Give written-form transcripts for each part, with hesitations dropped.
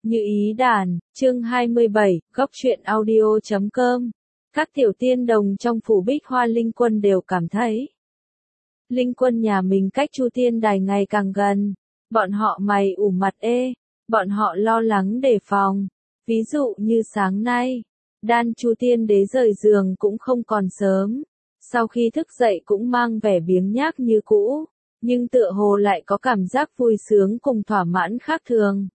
Như ý đàn, chương 27, góc truyện audio.com. Các tiểu tiên đồng trong phủ Bích Hoa Linh Quân đều cảm thấy Linh Quân nhà mình cách Chu Tiên Đài ngày càng gần. Bọn họ mày ủ mặt bọn họ lo lắng đề phòng. Ví dụ như sáng nay, Đan Chu Tiên Đế rời giường cũng không còn sớm. Sau khi thức dậy cũng mang vẻ biếng nhác như cũ, nhưng tựa hồ lại có cảm giác vui sướng cùng thỏa mãn khác thường.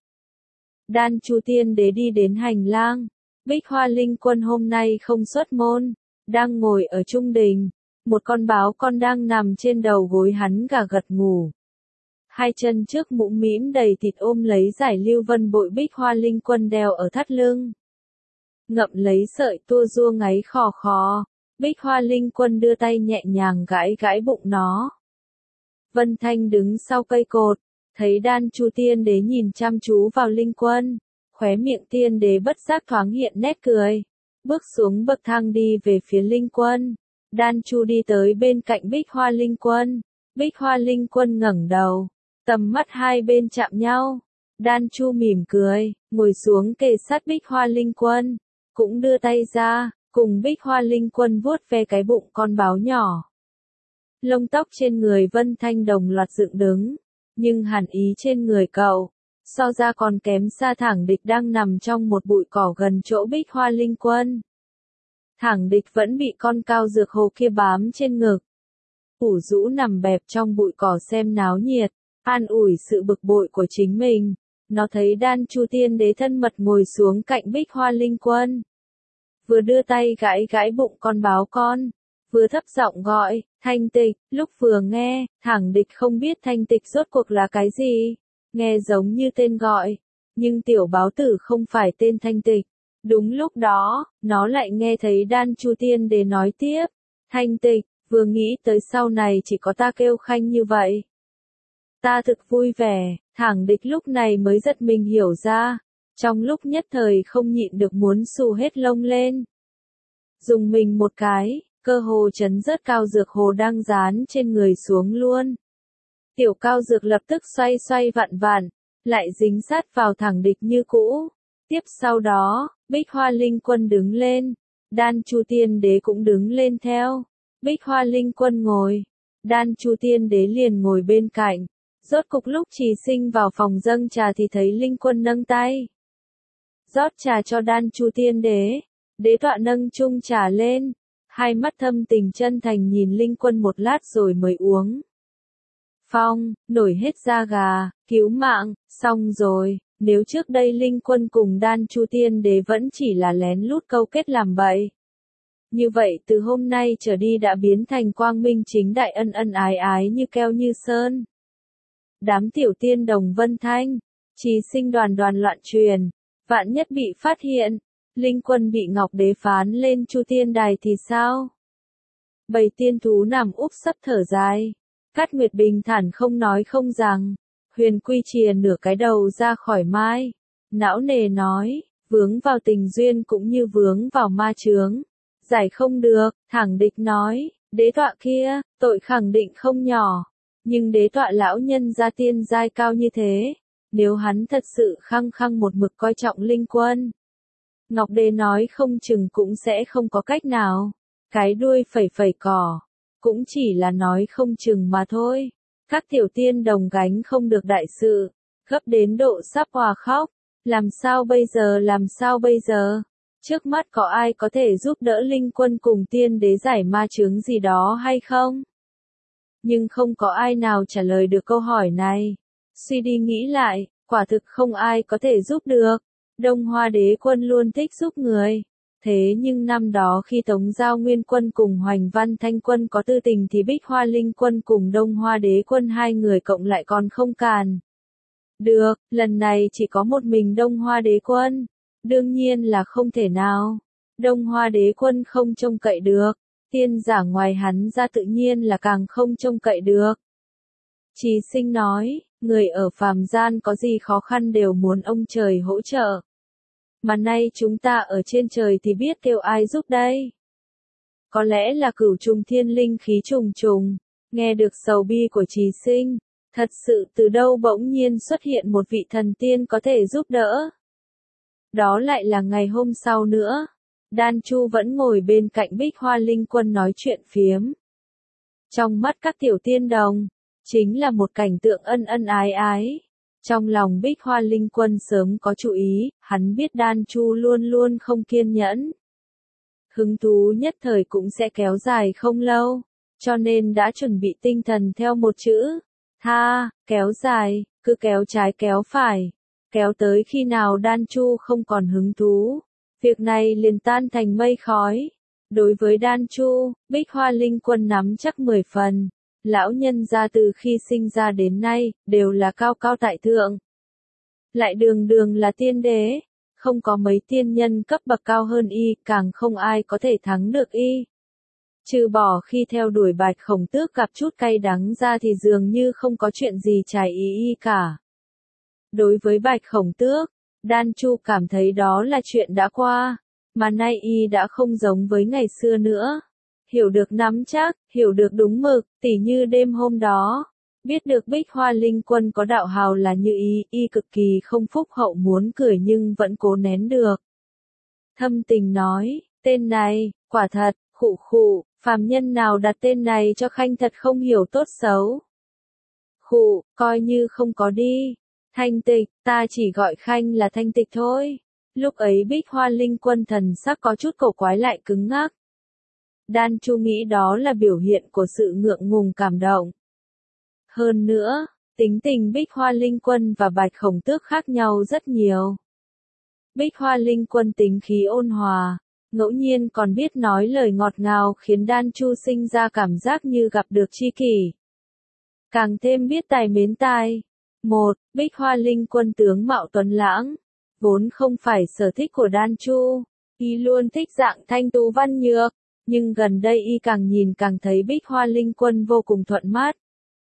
Đan Chu Tiên Đế đi đến hành lang, Bích Hoa Linh Quân hôm nay không xuất môn, đang ngồi ở trung đình, một con báo con đang nằm trên đầu gối hắn gà gật ngủ. Hai chân trước mũm mĩm đầy thịt ôm lấy giải lưu vân bội Bích Hoa Linh Quân đeo ở thắt lưng. Ngậm lấy sợi tua rua ngáy khò khò, Bích Hoa Linh Quân đưa tay nhẹ nhàng gãi gãi bụng nó. Vân Thanh đứng sau cây cột, thấy Đan Chu Tiên Đế nhìn chăm chú vào Linh Quân, khóe miệng Tiên Đế bất giác thoáng hiện nét cười, bước xuống bậc thang đi về phía Linh Quân. Đan Chu đi tới bên cạnh Bích Hoa Linh Quân, Bích Hoa Linh Quân ngẩng đầu, tầm mắt hai bên chạm nhau. Đan Chu mỉm cười, ngồi xuống kề sát Bích Hoa Linh Quân, cũng đưa tay ra, cùng Bích Hoa Linh Quân vuốt ve cái bụng con báo nhỏ. Lông tóc trên người Vân Thanh đồng loạt dựng đứng, nhưng hàn ý trên người cậu, so ra còn kém xa Thẳng Địch đang nằm trong một bụi cỏ gần chỗ Bích Hoa Linh Quân. Thẳng Địch vẫn bị con cao dược hồ kia bám trên ngực, ủ rũ nằm bẹp trong bụi cỏ xem náo nhiệt, an ủi sự bực bội của chính mình. Nó thấy Đan Chu Tiên Đế thân mật ngồi xuống cạnh Bích Hoa Linh Quân, vừa đưa tay gãi gãi bụng con báo con, vừa thấp giọng gọi, Thanh Tịch. Lúc vừa nghe, Thẳng Địch không biết Thanh Tịch rốt cuộc là cái gì, nghe giống như tên gọi, nhưng tiểu báo tử không phải tên Thanh Tịch. Đúng lúc đó, nó lại nghe thấy Đan Chu Tiên Đế nói tiếp, Thanh Tịch, vừa nghĩ tới sau này chỉ có ta kêu khanh như vậy. Ta thực vui vẻ. Thẳng Địch lúc này mới giật mình hiểu ra, trong lúc nhất thời không nhịn được muốn xù hết lông lên. Dùng mình một cái, cơ hồ chấn rớt cao dược hồ đang dán trên người xuống luôn. Tiểu cao dược lập tức xoay xoay vặn vặn, lại dính sát vào Thẳng Địch như cũ. Tiếp sau đó, Bích Hoa Linh Quân đứng lên, Đan Chu Tiên Đế cũng đứng lên theo. Bích Hoa Linh Quân ngồi, Đan Chu Tiên Đế liền ngồi bên cạnh. Rốt cục lúc Trì Sinh vào phòng dâng trà thì thấy Linh Quân nâng tay rót trà cho Đan Chu Tiên Đế. Đế tọa nâng chung trà lên, hai mắt thâm tình chân thành nhìn Linh Quân một lát rồi mới uống. Phong, nổi hết da gà, cứu mạng, xong rồi. Nếu trước đây Linh Quân cùng Đan Chu Tiên Đế vẫn chỉ là lén lút câu kết làm bậy, như vậy từ hôm nay trở đi đã biến thành quang minh chính đại, ân ân ái ái như keo như sơn. Đám tiểu tiên đồng Vân Thanh, Trì Sinh đoàn đoàn loạn truyền, vạn nhất bị phát hiện, Linh Quân bị Ngọc Đế phán lên Chu Tiên Đài thì sao? Bầy tiên thú nằm úp sấp thở dài, Cát Nguyệt bình thản không nói không rằng. Huyền Quy chìa nửa cái đầu ra khỏi mai, não nề nói, vướng vào tình duyên cũng như vướng vào ma chướng, giải không được. Thẳng Địch nói, đế tọa kia, tội khẳng định không nhỏ. Nhưng đế tọa lão nhân gia tiên giai cao như thế, nếu hắn thật sự khăng khăng một mực coi trọng Linh Quân, Ngọc Đế nói không chừng cũng sẽ không có cách nào. Cái đuôi phẩy phẩy cỏ, cũng chỉ là nói không chừng mà thôi. Các tiểu tiên đồng gánh không được đại sự, gấp đến độ sắp òa khóc. Làm sao bây giờ? Trước mắt có ai có thể giúp đỡ Linh Quân cùng tiên đế giải ma chướng gì đó hay không? Nhưng không có ai nào trả lời được câu hỏi này. Suy đi nghĩ lại, quả thực không ai có thể giúp được. Đông Hoa Đế Quân luôn thích giúp người. Thế nhưng năm đó khi Tống Giao Nguyên Quân cùng Hoành Văn Thanh Quân có tư tình thì Bích Hoa Linh Quân cùng Đông Hoa Đế Quân hai người cộng lại còn không càn được, lần này chỉ có một mình Đông Hoa Đế Quân. Đương nhiên là không thể nào. Đông Hoa Đế Quân không trông cậy được. Tiên giả ngoài hắn ra tự nhiên là càng không trông cậy được. Trì Sinh nói, người ở phàm gian có gì khó khăn đều muốn ông trời hỗ trợ. Mà nay chúng ta ở trên trời thì biết kêu ai giúp đây? Có lẽ là Cửu Trùng Thiên linh khí trùng trùng. Nghe được sầu bi của Trì Sinh, thật sự từ đâu bỗng nhiên xuất hiện một vị thần tiên có thể giúp đỡ. Đó lại là ngày hôm sau nữa. Đan Chu vẫn ngồi bên cạnh Bích Hoa Linh Quân nói chuyện phiếm. Trong mắt các tiểu tiên đồng, chính là một cảnh tượng ân ân ái ái. Trong lòng Bích Hoa Linh Quân sớm có chú ý, hắn biết Đan Chu luôn luôn không kiên nhẫn. Hứng thú nhất thời cũng sẽ kéo dài không lâu, cho nên đã chuẩn bị tinh thần theo một chữ, tha, kéo dài, cứ kéo trái kéo phải, kéo tới khi nào Đan Chu không còn hứng thú, việc này liền tan thành mây khói. Đối với Đan Chu, Bích Hoa Linh Quân nắm chắc 10 phần. Lão nhân gia từ khi sinh ra đến nay, đều là cao cao tại thượng. Lại đường đường là tiên đế, không có mấy tiên nhân cấp bậc cao hơn y, càng không ai có thể thắng được y. Trừ bỏ khi theo đuổi Bạch Khổng Tước gặp chút cay đắng ra thì dường như không có chuyện gì trái ý y cả. Đối với Bạch Khổng Tước, Đan Chu cảm thấy đó là chuyện đã qua, mà nay y đã không giống với ngày xưa nữa. Hiểu được nắm chắc, hiểu được đúng mực, tỉ như đêm hôm đó. Biết được Bích Hoa Linh Quân có đạo hào là như y cực kỳ không phúc hậu muốn cười nhưng vẫn cố nén được. Thâm tình nói, tên này, quả thật, khụ khụ, phàm nhân nào đặt tên này cho Khanh thật không hiểu tốt xấu. Khụ, coi như không có đi. Thanh Tịch, ta chỉ gọi Khanh là Thanh Tịch thôi. Lúc ấy Bích Hoa Linh Quân thần sắc có chút cổ quái lại cứng ngắc. Đan Chu nghĩ đó là biểu hiện của sự ngượng ngùng cảm động. Hơn nữa, tính tình Bích Hoa Linh Quân và Bạch Khổng Tước khác nhau rất nhiều. Bích Hoa Linh Quân tính khí ôn hòa, ngẫu nhiên còn biết nói lời ngọt ngào khiến Đan Chu sinh ra cảm giác như gặp được tri kỷ. Càng thêm biết tài mến tai. Bích Hoa Linh Quân tướng mạo tuấn lãng, vốn không phải sở thích của Đan Chu, y luôn thích dạng thanh tú văn nhược. Nhưng gần đây y càng nhìn càng thấy Bích Hoa Linh Quân vô cùng thuận mắt.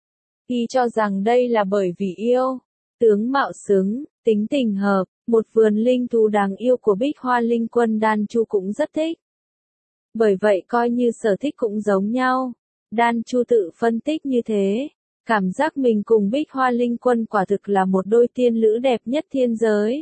Y cho rằng đây là bởi vì yêu, tướng mạo xứng, tính tình hợp, một vườn linh thú đáng yêu của Bích Hoa Linh Quân Đan Chu cũng rất thích. Bởi vậy coi như sở thích cũng giống nhau. Đan Chu tự phân tích như thế, cảm giác mình cùng Bích Hoa Linh Quân quả thực là một đôi tiên nữ đẹp nhất thiên giới.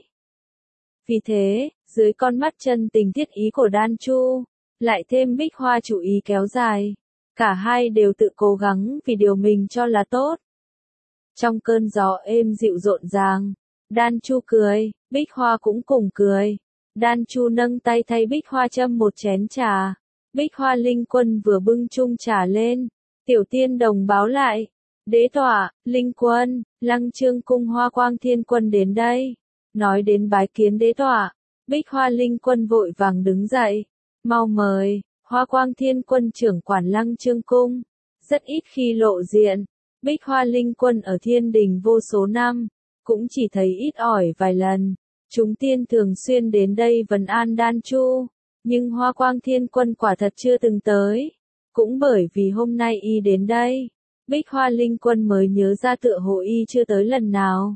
Vì thế, dưới con mắt chân tình thiết ý của Đan Chu, lại thêm Bích Hoa chủ ý kéo dài. Cả hai đều tự cố gắng vì điều mình cho là tốt. Trong cơn gió êm dịu rộn ràng, Đan Chu cười, Bích Hoa cũng cùng cười. Đan Chu nâng tay thay Bích Hoa châm một chén trà. Bích Hoa Linh Quân vừa bưng chung trà lên. Tiểu tiên đồng báo lại. Đế tọa, Linh Quân, Lăng Chương cung Hoa Quang Thiên Quân đến đây. Nói đến bái kiến đế tọa, Bích Hoa Linh Quân vội vàng đứng dậy. Mau mời, Hoa Quang Thiên Quân trưởng quản Lăng Chương cung. Rất ít khi lộ diện, Bích Hoa Linh Quân ở thiên đình vô số năm, cũng chỉ thấy ít ỏi vài lần. Chúng tiên thường xuyên đến đây vần an Đan Chu, nhưng Hoa Quang Thiên Quân quả thật chưa từng tới. Cũng bởi vì hôm nay y đến đây, Bích Hoa Linh Quân mới nhớ ra tựa hồ y chưa tới lần nào.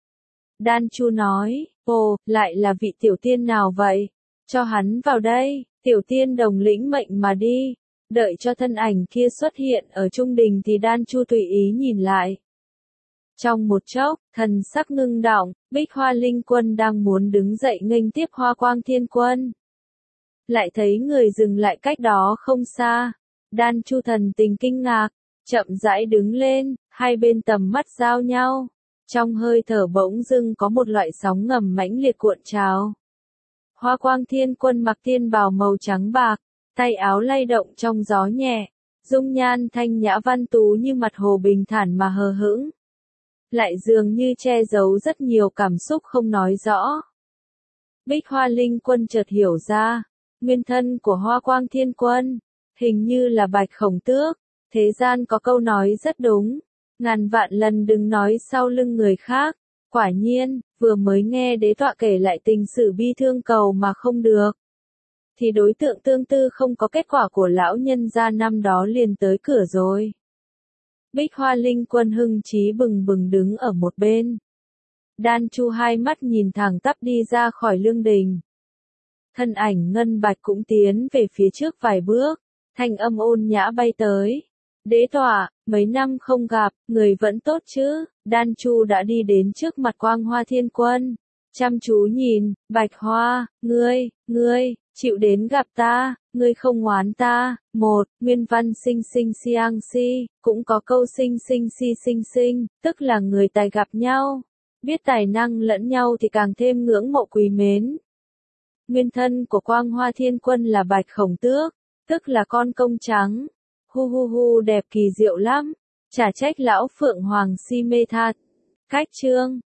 Đan Chu nói, ồ, lại là vị tiểu tiên nào vậy? Cho hắn vào đây. Tiểu tiên đồng lĩnh mệnh mà đi. Đợi cho thân ảnh kia xuất hiện ở trung đình thì Đan Chu tùy ý nhìn lại. Trong một chốc, thần sắc ngưng đọng, Bích Hoa Linh Quân đang muốn đứng dậy nghênh tiếp Hoa Quang Thiên Quân. Lại thấy người dừng lại cách đó không xa. Đan Chu thần tình kinh ngạc, chậm rãi đứng lên, hai bên tầm mắt giao nhau. Trong hơi thở bỗng dưng có một loại sóng ngầm mãnh liệt cuộn trào. Hoa Quang Thiên Quân mặc tiên bào màu trắng bạc, tay áo lay động trong gió nhẹ, dung nhan thanh nhã văn tú như mặt hồ bình thản mà hờ hững. Lại dường như che giấu rất nhiều cảm xúc không nói rõ. Bích Hoa Linh Quân chợt hiểu ra, nguyên thân của Hoa Quang Thiên Quân, hình như là Bạch Khổng Tước. Thế gian có câu nói rất đúng, ngàn vạn lần đừng nói sau lưng người khác. Quả nhiên, vừa mới nghe đế tọa kể lại tình sự bi thương cầu mà không được, thì đối tượng tương tư không có kết quả của lão nhân gia năm đó liền tới cửa rồi. Bích Hoa Linh Quân hưng trí bừng bừng đứng ở một bên. Đan Chu hai mắt nhìn thẳng tắp đi ra khỏi lương đình. Thân ảnh ngân bạch cũng tiến về phía trước vài bước, thanh âm ôn nhã bay tới. Đế tọa, mấy năm không gặp, người vẫn tốt chứ? Đan Chu đã đi đến trước mặt Quang Hoa Thiên Quân, chăm chú nhìn, Bạch Hoa, ngươi, chịu đến gặp ta, ngươi không ngoán ta. Một, nguyên văn sinh sinh siang si, cũng có câu sinh sinh si sinh sinh, tức là người tài gặp nhau, biết tài năng lẫn nhau thì càng thêm ngưỡng mộ quý mến. Nguyên thân của Quang Hoa Thiên Quân là Bạch Khổng Tước, tức là con công trắng. Hu hu hu, đẹp kỳ diệu lắm, chả trách lão Phượng Hoàng si mê tha. Cách chương